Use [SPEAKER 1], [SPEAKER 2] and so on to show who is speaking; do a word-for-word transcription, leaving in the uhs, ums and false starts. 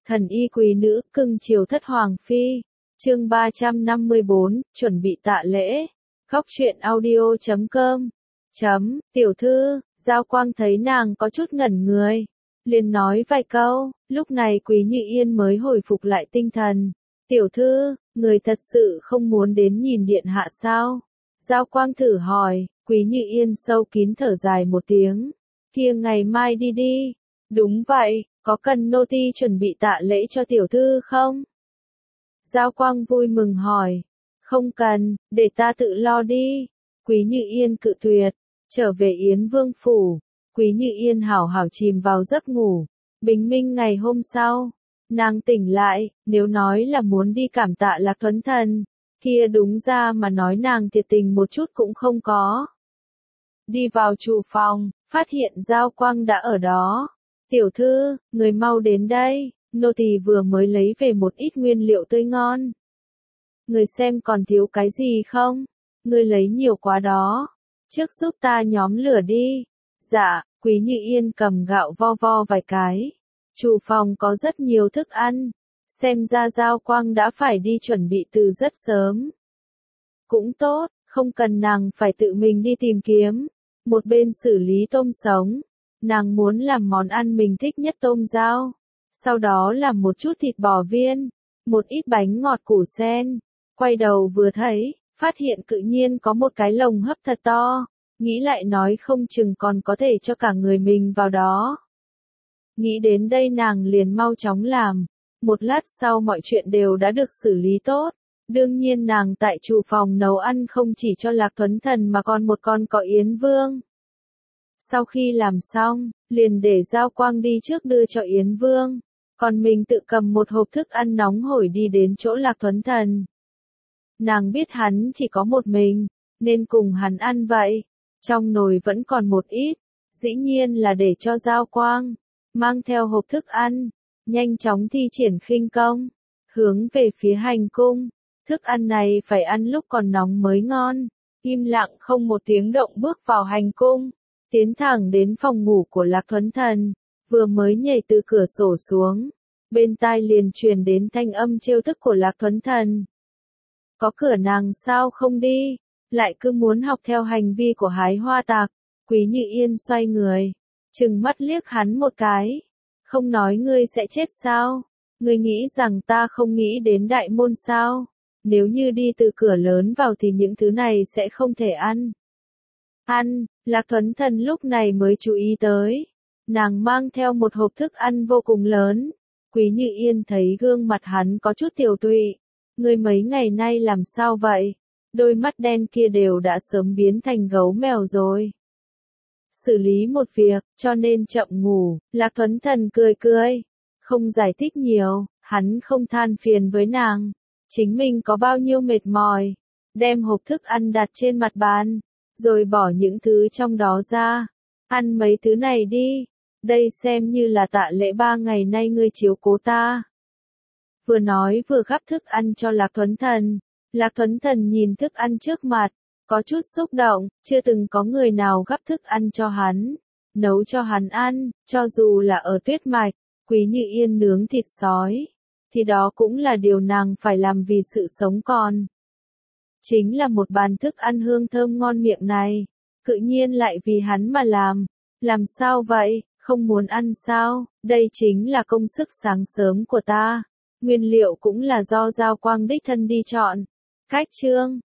[SPEAKER 1] Thần y quý nữ, cưng chiều thất hoàng phi. Chương ba trăm năm mươi bốn, chuẩn bị tạ lễ. Góc truyện audio chấm com. Chấm, tiểu thư, Giao Quang thấy nàng có chút ngẩn người. Liền nói vài câu, lúc này Quý Như Yên mới hồi phục lại tinh thần. Tiểu thư, người thật sự không muốn đến nhìn điện hạ sao? Giao Quang thử hỏi, Quý Như Yên sâu kín thở dài một tiếng. Kia ngày mai đi đi. Đúng vậy, có cần nô tỳ chuẩn bị tạ lễ cho tiểu thư không? Giao Quang vui mừng hỏi. Không cần, để ta tự lo đi. Quý Như Yên cự tuyệt. Trở về Yến Vương phủ, Quý Như Yên hảo hảo chìm vào giấc ngủ. Bình minh ngày hôm sau, nàng tỉnh lại, nếu nói là muốn đi cảm tạ Lạc Thuấn Thần, kia đúng ra mà nói nàng thiệt tình một chút cũng không có. Đi vào trụ phòng, phát hiện Giao Quang đã ở đó. Tiểu thư, người mau đến đây, nô tỳ vừa mới lấy về một ít nguyên liệu tươi ngon. Người xem còn thiếu cái gì không? Người lấy nhiều quá đó. Trước giúp ta nhóm lửa đi. Dạ, Quý Như Yên cầm gạo vo vo vài cái. Trụ phòng có rất nhiều thức ăn. Xem ra Giao Quang đã phải đi chuẩn bị từ rất sớm. Cũng tốt, không cần nàng phải tự mình đi tìm kiếm. Một bên xử lý tôm sống. Nàng muốn làm món ăn mình thích nhất tôm rau. Sau đó làm một chút thịt bò viên. Một ít bánh ngọt củ sen. Quay đầu vừa thấy, phát hiện tự nhiên có một cái lồng hấp thật to. Nghĩ lại nói không chừng còn có thể cho cả người mình vào đó. Nghĩ đến đây nàng liền mau chóng làm. Một lát sau mọi chuyện đều đã được xử lý tốt. Đương nhiên nàng tại trụ phòng nấu ăn không chỉ cho Lạc Thuấn Thần mà còn một con cọ Yến Vương. Sau khi làm xong, liền để Giao Quang đi trước đưa cho Yến Vương. Còn mình tự cầm một hộp thức ăn nóng hổi đi đến chỗ Lạc Thuấn Thần. Nàng biết hắn chỉ có một mình, nên cùng hắn ăn vậy. Trong nồi vẫn còn một ít, dĩ nhiên là để cho Giao Quang, mang theo hộp thức ăn, nhanh chóng thi triển khinh công, hướng về phía hành cung. Thức ăn này phải ăn lúc còn nóng mới ngon, im lặng không một tiếng động bước vào hành cung, tiến thẳng đến phòng ngủ của Lạc Thuấn Thần, vừa mới nhảy từ cửa sổ xuống, bên tai liền truyền đến thanh âm trêu tức của Lạc Thuấn Thần. Có cửa nàng sao không đi, lại cứ muốn học theo hành vi của hái hoa tạc. Quý Như Yên xoay người, trừng mắt liếc hắn một cái. Không nói ngươi sẽ chết sao? Ngươi nghĩ rằng ta không nghĩ đến đại môn sao? Nếu như đi từ cửa lớn vào thì những thứ này sẽ không thể ăn. Ăn, Lạc Thuấn Thần lúc này mới chú ý tới. Nàng mang theo một hộp thức ăn vô cùng lớn. Quý Như Yên thấy gương mặt hắn có chút tiểu tụy. Ngươi mấy ngày nay làm sao vậy? Đôi mắt đen kia đều đã sớm biến thành gấu mèo rồi. Xử lý một việc, cho nên chậm ngủ. Lạc Thuấn Thần cười cười. Không giải thích nhiều, hắn không than phiền với nàng. Chính mình có bao nhiêu mệt mỏi. Đem hộp thức ăn đặt trên mặt bàn. Rồi bỏ những thứ trong đó ra. Ăn mấy thứ này đi. Đây xem như là tạ lễ ba ngày nay ngươi chiếu cố ta. Vừa nói vừa gắp thức ăn cho Lạc Thuấn Thần. Lạc Thuấn Thần nhìn thức ăn trước mặt, có chút xúc động, chưa từng có người nào gắp thức ăn cho hắn, nấu cho hắn ăn, cho dù là ở Tuyết Mạch, Quý Như Yên nướng thịt sói, thì đó cũng là điều nàng phải làm vì sự sống còn. Chính là một bàn thức ăn hương thơm ngon miệng này, tự nhiên lại vì hắn mà làm. Làm sao vậy, không muốn ăn sao, đây chính là công sức sáng sớm của ta. Nguyên liệu cũng là do Giao Quang đích thân đi chọn. Cách chương